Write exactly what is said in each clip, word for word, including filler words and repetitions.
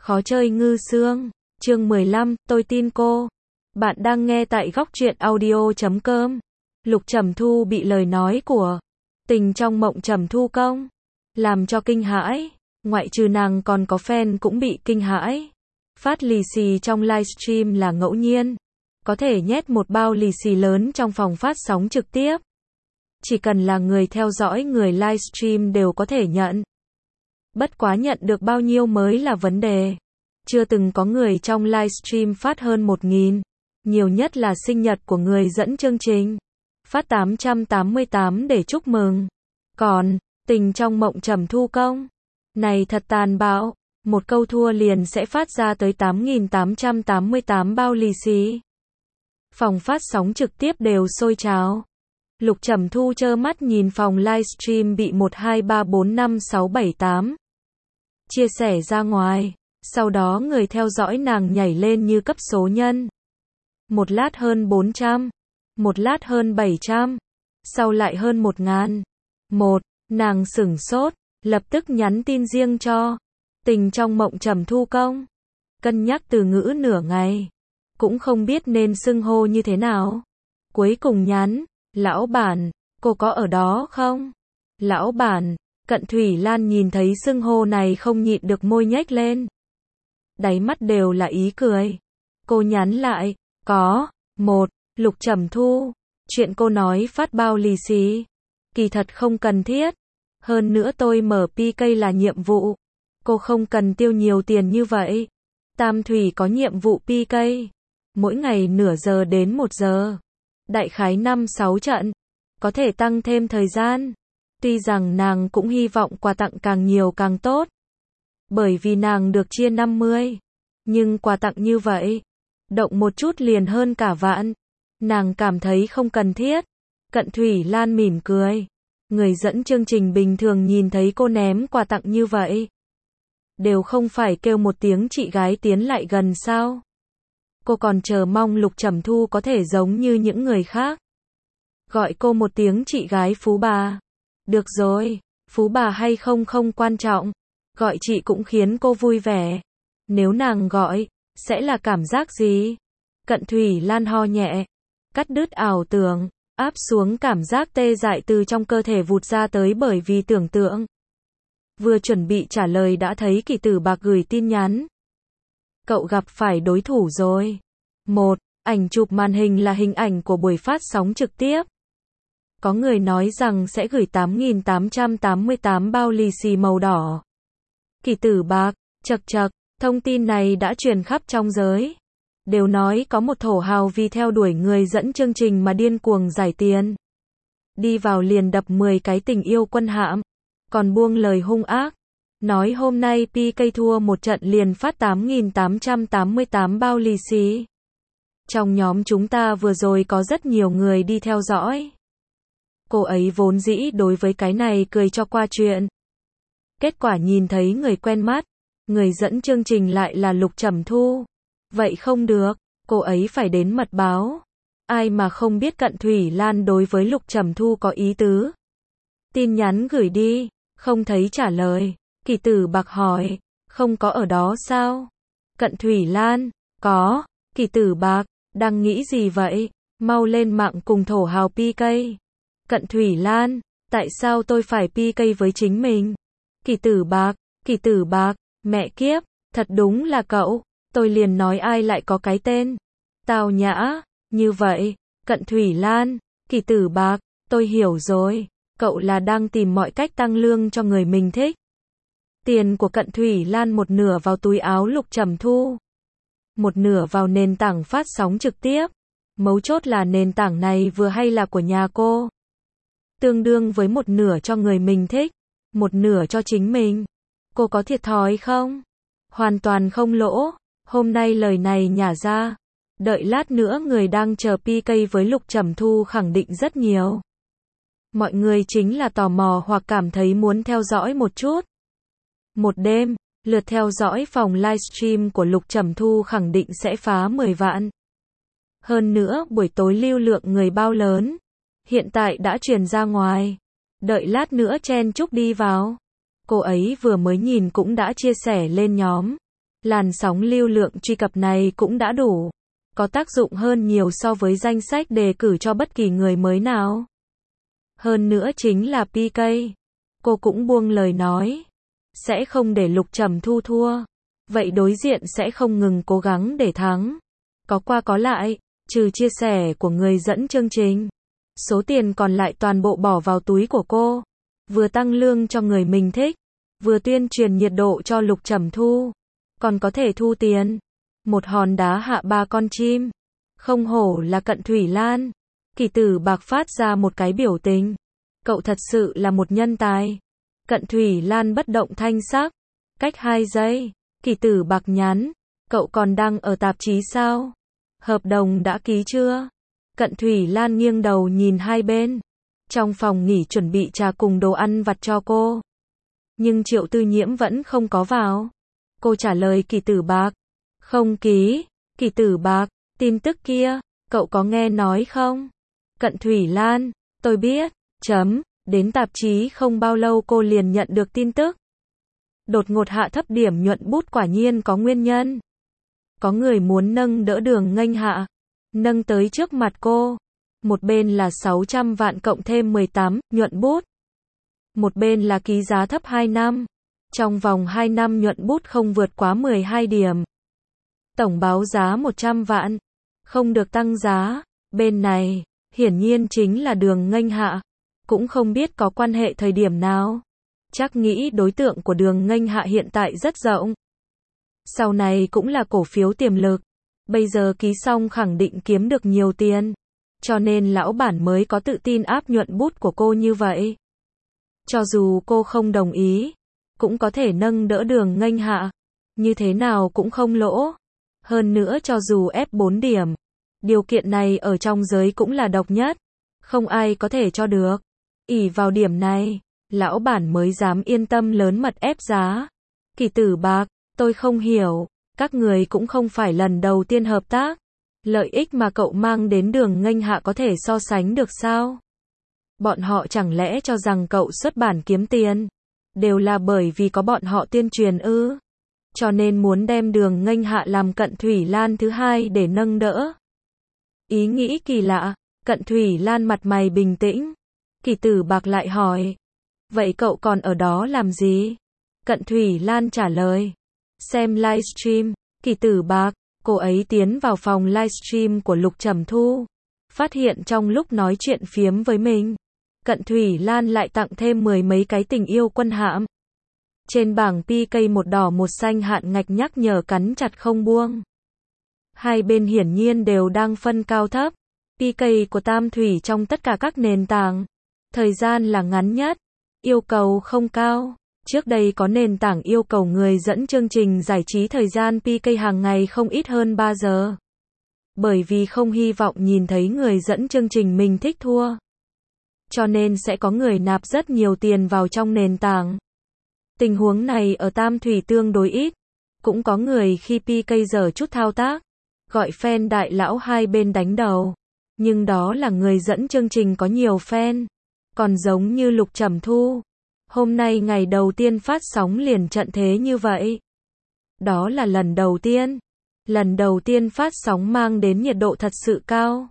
Khó chơi ngư xương. Chương mười lăm, tôi tin cô. Bạn đang nghe tại góc truyện audio chấm com. Lục Trầm Thu bị lời nói của tình trong mộng Trầm Thu công làm cho kinh hãi, ngoại trừ nàng còn có fan cũng bị kinh hãi. Phát lì xì trong livestream là ngẫu nhiên, có thể nhét một bao lì xì lớn trong phòng phát sóng trực tiếp. Chỉ cần là người theo dõi người livestream đều có thể nhận. Bất quá nhận được bao nhiêu mới là vấn đề. Chưa từng có người trong livestream phát hơn một nghìn. Nhiều nhất là sinh nhật của người dẫn chương trình. Phát tám trăm tám mươi tám để chúc mừng. Còn, tình trong mộng Trầm Thu công. Này thật tàn bạo. Một câu thua liền sẽ phát ra tới tám nghìn tám trăm tám mươi tám bao lì xì. Phòng phát sóng trực tiếp đều sôi trào. Lục Trầm Thu trơ mắt nhìn phòng livestream bị một hai ba bốn năm sáu bảy tám chia sẻ ra ngoài. Sau đó người theo dõi nàng nhảy lên như cấp số nhân. Một lát hơn bốn trăm, một lát hơn bảy trăm, sau lại hơn một ngàn. Một, nàng sửng sốt, lập tức nhắn tin riêng cho tình trong mộng Trầm Thu công. Cân nhắc từ ngữ nửa ngày, cũng không biết nên xưng hô như thế nào. Cuối cùng nhắn, lão bản, cô có ở đó không? Lão bản, Cận Thủy Lan nhìn thấy xưng hô này không nhịn được môi nhếch lên. Đáy mắt đều là ý cười. Cô nhắn lại, có, một, Lục Trầm Thu, chuyện cô nói phát bao lì xì, kỳ thật không cần thiết. Hơn nữa tôi mở pê ca là nhiệm vụ, cô không cần tiêu nhiều tiền như vậy. Tam Thủy có nhiệm vụ pê ca, mỗi ngày nửa giờ đến một giờ, đại khái năm sáu trận, có thể tăng thêm thời gian. Tuy rằng nàng cũng hy vọng quà tặng càng nhiều càng tốt, bởi vì nàng được chia năm mươi, nhưng quà tặng như vậy, động một chút liền hơn cả vạn. Nàng cảm thấy không cần thiết. Cận Thủy Lan mỉm cười. Người dẫn chương trình bình thường nhìn thấy cô ném quà tặng như vậy, đều không phải kêu một tiếng chị gái tiến lại gần sao? Cô còn chờ mong Lục Trầm Thu có thể giống như những người khác, gọi cô một tiếng chị gái phú bà. Được rồi, phú bà hay không không quan trọng, gọi chị cũng khiến cô vui vẻ. Nếu nàng gọi, sẽ là cảm giác gì? Cận Thủy Lan ho nhẹ, cắt đứt ảo tưởng, áp xuống cảm giác tê dại từ trong cơ thể vụt ra tới bởi vì tưởng tượng. Vừa chuẩn bị trả lời đã thấy Kỳ Tử Bạc gửi tin nhắn. Cậu gặp phải đối thủ rồi. Một, ảnh chụp màn hình là hình ảnh của buổi phát sóng trực tiếp. Có người nói rằng sẽ gửi tám nghìn tám trăm tám mươi tám bao lì xì màu đỏ. Kỳ Tử Bạc, chật chật, thông tin này đã truyền khắp trong giới. Đều nói có một thổ hào vì theo đuổi người dẫn chương trình mà điên cuồng giải tiền. Đi vào liền đập mười cái tình yêu quân hạm, còn buông lời hung ác. Nói hôm nay pê ca thua một trận liền phát tám nghìn tám trăm tám mươi tám bao lì xì. Trong nhóm chúng ta vừa rồi có rất nhiều người đi theo dõi. Cô ấy vốn dĩ đối với cái này cười cho qua chuyện. Kết quả nhìn thấy người quen mắt, người dẫn chương trình lại là Lục Trầm Thu. Vậy không được, cô ấy phải đến mật báo. Ai mà không biết Cận Thủy Lan đối với Lục Trầm Thu có ý tứ. Tin nhắn gửi đi, không thấy trả lời. Kỳ Tử Bạc hỏi, không có ở đó sao? Cận Thủy Lan, có. Kỳ Tử Bạc, đang nghĩ gì vậy? Mau lên mạng cùng thổ hào pê ca. Cận Thủy Lan, tại sao tôi phải pê ca với chính mình? Kỳ Tử Bạc, Kỳ Tử Bạc, mẹ kiếp, thật đúng là cậu. Tôi liền nói ai lại có cái tên tào nhã như vậy. Cận Thủy Lan, Kỳ Tử Bạc, tôi hiểu rồi. Cậu là đang tìm mọi cách tăng lương cho người mình thích. Tiền của Cận Thủy Lan một nửa vào túi áo Lục Trầm Thu, một nửa vào nền tảng phát sóng trực tiếp. Mấu chốt là nền tảng này vừa hay là của nhà cô, tương đương với một nửa cho người mình thích, một nửa cho chính mình. Cô có thiệt thòi không? Hoàn toàn không lỗ. Hôm nay lời này nhả ra, đợi lát nữa người đang chờ pê ca với Lục Trầm Thu khẳng định rất nhiều. Mọi người chính là tò mò hoặc cảm thấy muốn theo dõi một chút. Một đêm, lượt theo dõi phòng livestream của Lục Trầm Thu khẳng định sẽ phá mười vạn. Hơn nữa buổi tối lưu lượng người bao lớn, hiện tại đã truyền ra ngoài. Đợi lát nữa chen chúc đi vào. Cô ấy vừa mới nhìn cũng đã chia sẻ lên nhóm. Làn sóng lưu lượng truy cập này cũng đã đủ. Có tác dụng hơn nhiều so với danh sách đề cử cho bất kỳ người mới nào. Hơn nữa chính là pê ca. Cô cũng buông lời nói. Sẽ không để Lục Trầm Thu thua. Vậy đối diện sẽ không ngừng cố gắng để thắng. Có qua có lại, trừ chia sẻ của người dẫn chương trình. Số tiền còn lại toàn bộ bỏ vào túi của cô. Vừa tăng lương cho người mình thích, vừa tuyên truyền nhiệt độ cho Lục Trầm Thu. Còn có thể thu tiền. Một hòn đá hạ ba con chim. Không hổ là Cận Thủy Lan. Kỳ Tử Bạc phát ra một cái biểu tình. Cậu thật sự là một nhân tài. Cận Thủy Lan bất động thanh sắc. Cách hai giây, Kỳ Tử Bạc nhắn. Cậu còn đang ở tạp chí sao? Hợp đồng đã ký chưa? Cận Thủy Lan nghiêng đầu nhìn hai bên. Trong phòng nghỉ chuẩn bị trà cùng đồ ăn vặt cho cô. Nhưng Triệu Tư Nhiễm vẫn không có vào. Cô trả lời Kỳ Tử Bạc. Không ký. Kỳ Tử Bạc, tin tức kia, cậu có nghe nói không? Cận Thủy Lan, tôi biết. Chấm, đến tạp chí không bao lâu cô liền nhận được tin tức. Đột ngột hạ thấp điểm nhuận bút quả nhiên có nguyên nhân. Có người muốn nâng đỡ Đường Nghênh Hạ. Nâng tới trước mặt cô. Một bên là sáu trăm vạn cộng thêm mười tám, nhuận bút. Một bên là ký giá thấp hai năm. Trong vòng hai năm nhuận bút không vượt quá mười hai điểm. Tổng báo giá một trăm vạn. Không được tăng giá. Bên này, hiển nhiên chính là Đường Nghênh Hạ. Cũng không biết có quan hệ thời điểm nào. Chắc nghĩ đối tượng của Đường Nghênh Hạ hiện tại rất rộng. Sau này cũng là cổ phiếu tiềm lực. Bây giờ ký xong khẳng định kiếm được nhiều tiền. Cho nên lão bản mới có tự tin áp nhuận bút của cô như vậy. Cho dù cô không đồng ý, cũng có thể nâng đỡ Đường Nghênh Hạ. Như thế nào cũng không lỗ. Hơn nữa cho dù ép bốn điểm. Điều kiện này ở trong giới cũng là độc nhất. Không ai có thể cho được. Ỷ vào điểm này, lão bản mới dám yên tâm lớn mật ép giá. Kỳ Tử Bạc, tôi không hiểu. Các người cũng không phải lần đầu tiên hợp tác. Lợi ích mà cậu mang đến Đường Nghênh Hạ có thể so sánh được sao? Bọn họ chẳng lẽ cho rằng cậu xuất bản kiếm tiền? Đều là bởi vì có bọn họ tuyên truyền ư? Cho nên muốn đem Đường Nghênh Hạ làm Cận Thủy Lan thứ hai để nâng đỡ. Ý nghĩ kỳ lạ. Cận Thủy Lan mặt mày bình tĩnh. Kỳ Tử Bạc lại hỏi. Vậy cậu còn ở đó làm gì? Cận Thủy Lan trả lời. Xem livestream. Kỳ Tử Bạc, cô ấy tiến vào phòng livestream của Lục Trầm Thu. Phát hiện trong lúc nói chuyện phiếm với mình, Cận Thủy Lan lại tặng thêm mười mấy cái tình yêu quân hạm. Trên bảng pê ca một đỏ một xanh hạn ngạch nhắc nhở cắn chặt không buông. Hai bên hiển nhiên đều đang phân cao thấp. pê ca của Tam Thủy trong tất cả các nền tảng. Thời gian là ngắn nhất. Yêu cầu không cao. Trước đây có nền tảng yêu cầu người dẫn chương trình giải trí thời gian pê ca hàng ngày không ít hơn ba giờ. Bởi vì không hy vọng nhìn thấy người dẫn chương trình mình thích thua. Cho nên sẽ có người nạp rất nhiều tiền vào trong nền tảng. Tình huống này ở Tam Thủy tương đối ít. Cũng có người khi pê ca dở chút thao tác, gọi fan đại lão hai bên đánh đầu. Nhưng đó là người dẫn chương trình có nhiều fan. Còn giống như Lục Trầm Thu. Hôm nay ngày đầu tiên phát sóng liền trận thế như vậy. Đó là lần đầu tiên. Lần đầu tiên phát sóng mang đến nhiệt độ thật sự cao.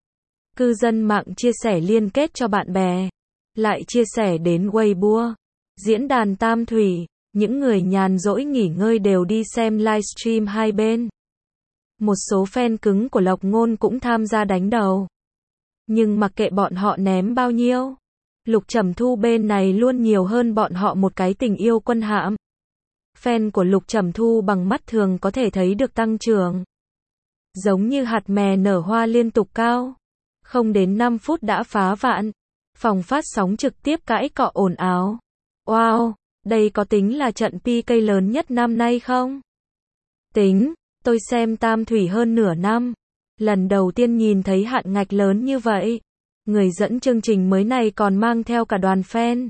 Cư dân mạng chia sẻ liên kết cho bạn bè. Lại chia sẻ đến Weibo. Diễn đàn Tam Thủy. Những người nhàn rỗi nghỉ ngơi đều đi xem livestream hai bên. Một số fan cứng của Lộc Ngôn cũng tham gia đánh đầu. Nhưng mặc kệ bọn họ ném bao nhiêu, Lục Trầm Thu bên này luôn nhiều hơn bọn họ một cái tình yêu quân hạm. Fan của Lục Trầm Thu bằng mắt thường có thể thấy được tăng trưởng. Giống như hạt mè nở hoa liên tục cao. Không đến năm phút đã phá vạn. Phòng phát sóng trực tiếp cãi cọ ồn ào. Wow, đây có tính là trận pê ca lớn nhất năm nay không? Tính, tôi xem Tam Thủy hơn nửa năm. Lần đầu tiên nhìn thấy hạn ngạch lớn như vậy. Người dẫn chương trình mới này còn mang theo cả đoàn fan.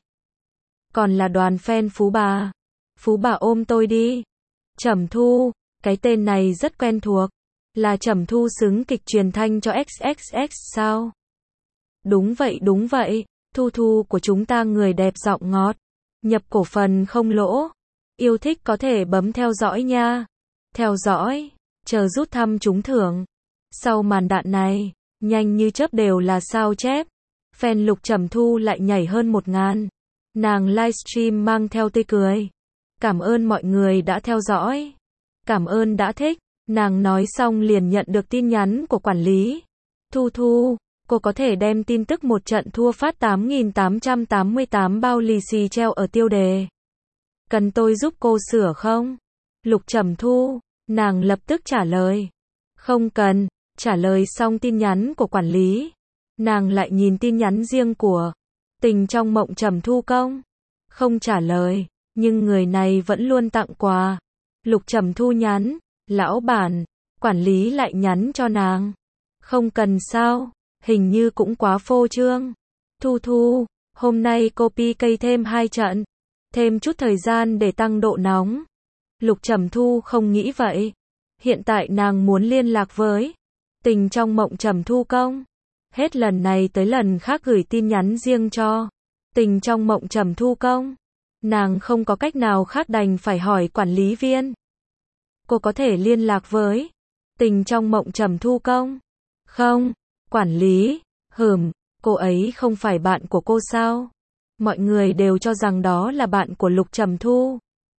Còn là đoàn fan Phú Bà. Phú Bà ôm tôi đi. Trầm Thu, cái tên này rất quen thuộc. Là Trầm Thu xứng kịch truyền thanh cho ích ích ích sao? Đúng vậy đúng vậy, Thu Thu của chúng ta người đẹp giọng ngọt. Nhập cổ phần không lỗ. Yêu thích có thể bấm theo dõi nha. theo dõi, chờ rút thăm trúng thưởng. Sau màn đạn này, nhanh như chớp đều là sao chép. Fan Lục Trầm Thu lại nhảy hơn một ngàn. Nàng livestream mang theo tươi cười. Cảm ơn mọi người đã theo dõi. Cảm ơn đã thích. Nàng nói xong liền nhận được tin nhắn của quản lý. Thu Thu, cô có thể đem tin tức một trận thua phát tám nghìn tám trăm tám mươi tám bao lì xì treo ở tiêu đề. Cần tôi giúp cô sửa không? Lục Trầm Thu, nàng lập tức trả lời. Không cần. Trả lời xong tin nhắn của quản lý, nàng lại nhìn tin nhắn riêng của Tình trong mộng Trầm Thu Công. Không trả lời, nhưng người này vẫn luôn tặng quà. Lục Trầm Thu nhắn, lão bản, quản lý lại nhắn cho nàng. Không cần sao, hình như cũng quá phô trương. Thu Thu, hôm nay cô pi cây thêm hai trận, thêm chút thời gian để tăng độ nóng. Lục Trầm Thu không nghĩ vậy. Hiện tại nàng muốn liên lạc với Tình trong mộng Trầm Thu Công. Hết lần này tới lần khác gửi tin nhắn riêng cho Tình trong mộng Trầm Thu Công. Nàng không có cách nào khác đành phải hỏi quản lý viên. Cô có thể liên lạc với Tình trong mộng Trầm Thu Công? Không. Quản lý, hừm, cô ấy không phải bạn của cô sao? Mọi người đều cho rằng đó là bạn của Lục Trầm Thu.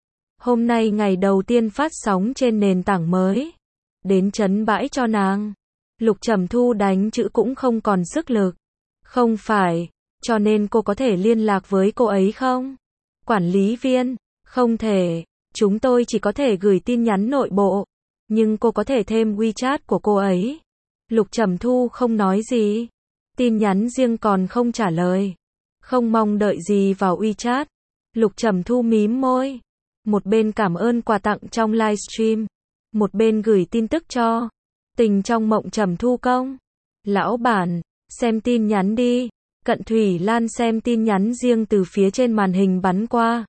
Hôm nay ngày đầu tiên phát sóng trên nền tảng mới. Đến chấn bãi cho nàng. Lục Trầm Thu đánh chữ cũng không còn sức lực. Không phải, cho nên cô có thể liên lạc với cô ấy không? Quản lý viên, không thể, chúng tôi chỉ có thể gửi tin nhắn nội bộ. Nhưng cô có thể thêm WeChat của cô ấy. Lục Trầm Thu không nói gì. Tin nhắn riêng còn không trả lời. Không mong đợi gì vào WeChat. Lục Trầm Thu mím môi. Một bên cảm ơn quà tặng trong livestream. Một bên gửi tin tức cho Tình trong mộng Trầm Thu Công. Lão bản, xem tin nhắn đi. Cận Thủy Lan xem tin nhắn riêng từ phía trên màn hình bắn qua.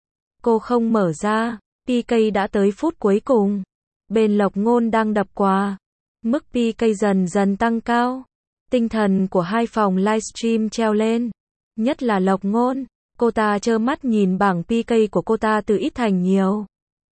Cô không mở ra. pê ca đã tới phút cuối cùng. Bên Lộc Ngôn đang đập quà. Mức pê ca dần dần tăng cao. Tinh thần của hai phòng livestream treo lên. Nhất là Lộc Ngôn. Cô ta trơ mắt nhìn bảng pê ca của cô ta từ ít thành nhiều.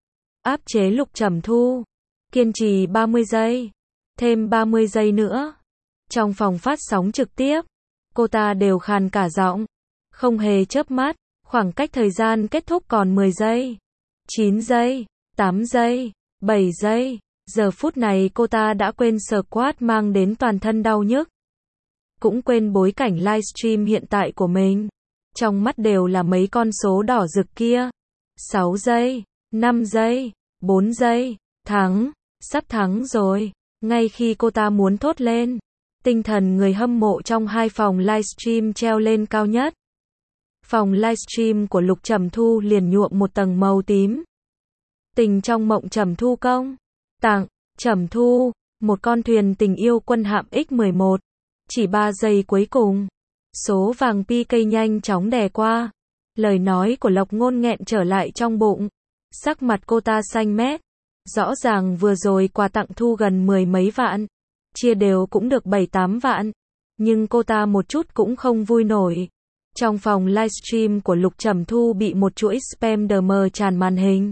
Áp chế Lục Trầm Thu. Kiên trì ba mươi giây. Thêm ba mươi giây nữa. Trong phòng phát sóng trực tiếp, cô ta đều khàn cả giọng. Không hề chớp mắt. Khoảng cách thời gian kết thúc còn mười giây. chín giây. tám giây. bảy giây. Giờ phút này cô ta đã quên squat mang đến toàn thân đau nhức. Cũng quên bối cảnh livestream hiện tại của mình. Trong mắt đều là mấy con số đỏ rực kia. sáu giây. năm giây. bốn giây. Thắng. Sắp thắng rồi. Ngay khi cô ta muốn thốt lên, tinh thần người hâm mộ trong hai phòng livestream treo lên cao nhất. Phòng livestream của Lục Trầm Thu liền nhuộm một tầng màu tím. Tình trong mộng Trầm Thu Công. Tặng, Trầm Thu, một con thuyền tình yêu quân hạm ích mười một. Chỉ ba giây cuối cùng. Số vàng pê ca nhanh chóng đè qua. Lời nói của Lộc Ngôn nghẹn trở lại trong bụng. Sắc mặt cô ta xanh mét. Rõ ràng vừa rồi quà tặng thu gần mười mấy vạn. Chia đều cũng được bảy tám vạn. Nhưng cô ta một chút cũng không vui nổi. Trong phòng livestream của Lục Trầm Thu bị một chuỗi spam đờ mờ tràn màn hình.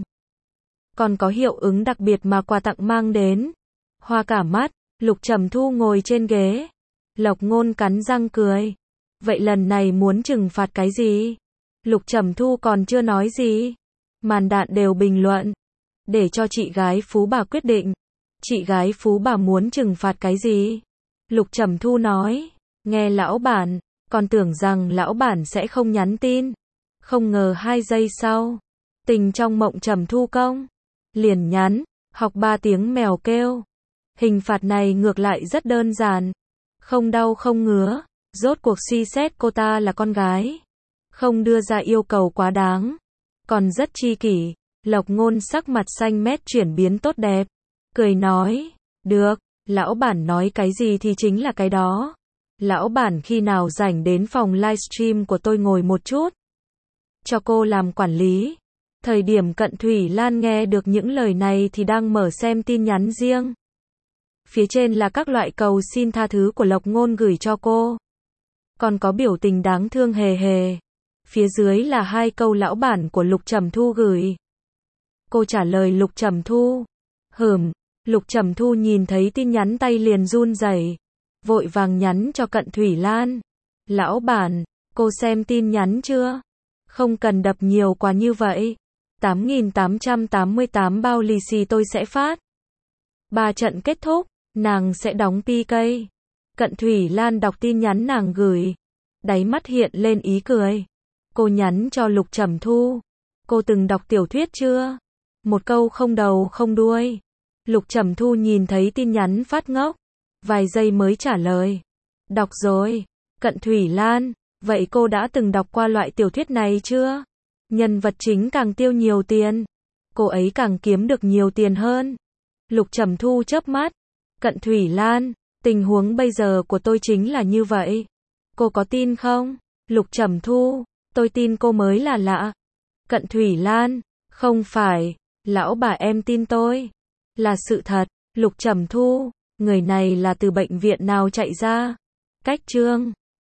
Còn có hiệu ứng đặc biệt mà quà tặng mang đến. Hoa cả mắt, Lục Trầm Thu ngồi trên ghế. Lộc Ngôn cắn răng cười. Vậy lần này muốn trừng phạt cái gì? Lục Trầm Thu còn chưa nói gì. Màn đạn đều bình luận. Để cho chị gái Phú Bà quyết định. Chị gái Phú Bà muốn trừng phạt cái gì? Lục Trầm Thu nói. Nghe lão bản, còn tưởng rằng lão bản sẽ không nhắn tin. Không ngờ hai giây sau. Tình trong mộng Trầm Thu Công. Liền nhắn. Học ba tiếng mèo kêu. Hình phạt này ngược lại rất đơn giản. Không đau không ngứa. Rốt cuộc suy xét cô ta là con gái. Không đưa ra yêu cầu quá đáng. Còn rất chi kỷ. Lộc Ngôn sắc mặt xanh mét chuyển biến tốt đẹp. Cười nói. Được, lão bản nói cái gì thì chính là cái đó. Lão bản khi nào rảnh đến phòng livestream của tôi ngồi một chút. Cho cô làm quản lý. Thời điểm Cận Thủy Lan nghe được những lời này thì đang mở xem tin nhắn riêng. Phía trên là các loại cầu xin tha thứ của Lộc Ngôn gửi cho cô. Còn có biểu tình đáng thương hề hề. Phía dưới là hai câu lão bản của Lục Trầm Thu gửi. Cô trả lời Lục Trầm Thu. Hửm, Lục Trầm Thu nhìn thấy tin nhắn tay liền run rẩy, vội vàng nhắn cho Cận Thủy Lan. Lão bản, cô xem tin nhắn chưa? Không cần đập nhiều quá như vậy. tám nghìn tám trăm tám mươi tám bao lì xì tôi sẽ phát. Ba trận kết thúc, nàng sẽ đóng pê ca. Cận Thủy Lan đọc tin nhắn nàng gửi, đáy mắt hiện lên ý cười. Cô nhắn cho Lục Trầm Thu. Cô từng đọc tiểu thuyết chưa? Một câu không đầu không đuôi. Lục Trầm Thu nhìn thấy tin nhắn phát ngốc, vài giây mới trả lời. Đọc rồi. Cận Thủy Lan, vậy cô đã từng đọc qua loại tiểu thuyết này chưa? Nhân vật chính càng tiêu nhiều tiền, cô ấy càng kiếm được nhiều tiền hơn. Lục Trầm Thu chớp mắt. Cận Thủy Lan, tình huống bây giờ của tôi chính là như vậy. Cô có tin không? Lục Trầm Thu, tôi tin cô mới là lạ. Cận Thủy Lan, không phải, lão bà em tin tôi. Là sự thật. Lục Trầm Thu, người này là từ bệnh viện nào chạy ra? Cách chương